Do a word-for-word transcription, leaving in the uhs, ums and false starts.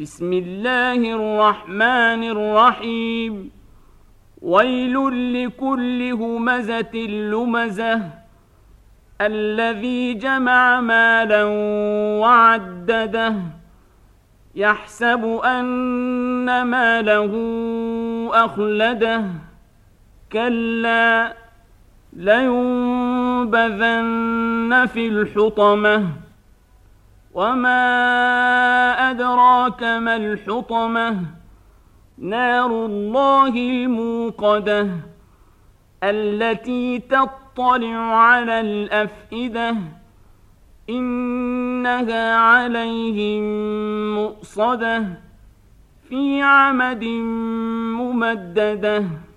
بسم الله الرحمن الرحيم ويل لكل همزة لمزة الذي جمع مالا وعدده يحسب أن ماله أخلده كلا لينبذن في الحطمة وما أدراك ما الحطمة نار الله الموقدة التي تطلع على الأفئدة إنها عليهم مؤصدة في عمد ممددة.